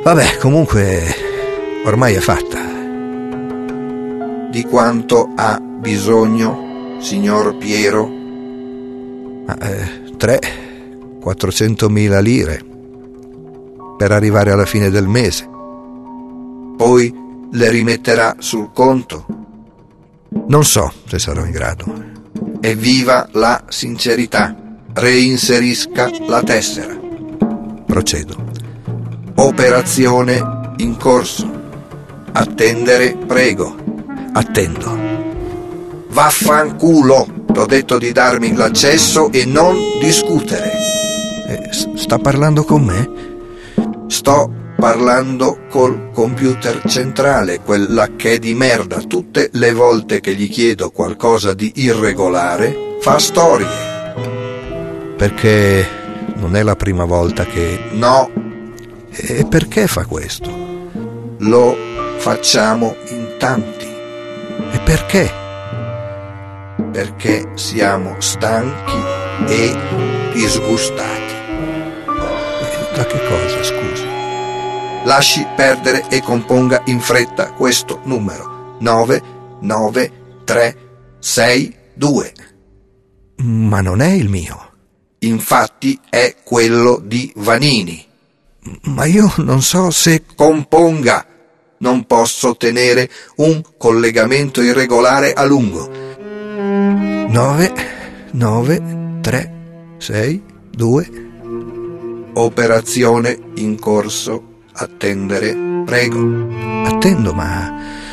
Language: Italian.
Vabbè, comunque, ormai è fatta. Di quanto ha bisogno, signor Piero? 400.000 lire per arrivare alla fine del mese. Poi le rimetterà sul conto? Non so se sarò in grado. Evviva la sincerità. Reinserisca la tessera. Procedo. Operazione in corso. Attendere, prego. Attendo. Vaffanculo! T'ho detto di darmi l'accesso e non discutere. Sta parlando con me? Sto parlando col computer centrale, quella che di merda. Tutte le volte che gli chiedo qualcosa di irregolare, fa storie. Perché non è la prima volta che... No. E perché fa questo? Lo facciamo in tanti. E perché? Perché siamo stanchi e disgustati. Da che cosa, scusi? Lasci perdere e componga in fretta questo numero: 99362. Ma non è il mio. Infatti è quello di Vanini. Ma io non so se... Componga. Non posso tenere un collegamento irregolare a lungo. 99362. Operazione in corso. Attendere, prego. Attendo, ma